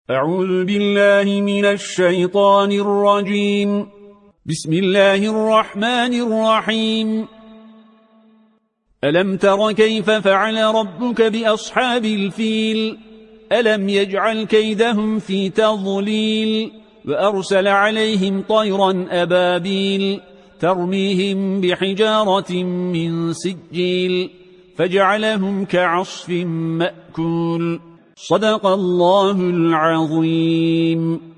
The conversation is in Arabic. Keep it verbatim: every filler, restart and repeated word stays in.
أعوذ بالله من الشيطان الرجيم. بسم الله الرحمن الرحيم. ألم تر كيف فعل ربك بأصحاب الفيل؟ ألم يجعل كيدهم في تضليل وأرسل عليهم طيرا أبابيل ترميهم بحجارة من سجيل فجعلهم كعصف مأكول. صدق الله العظيم.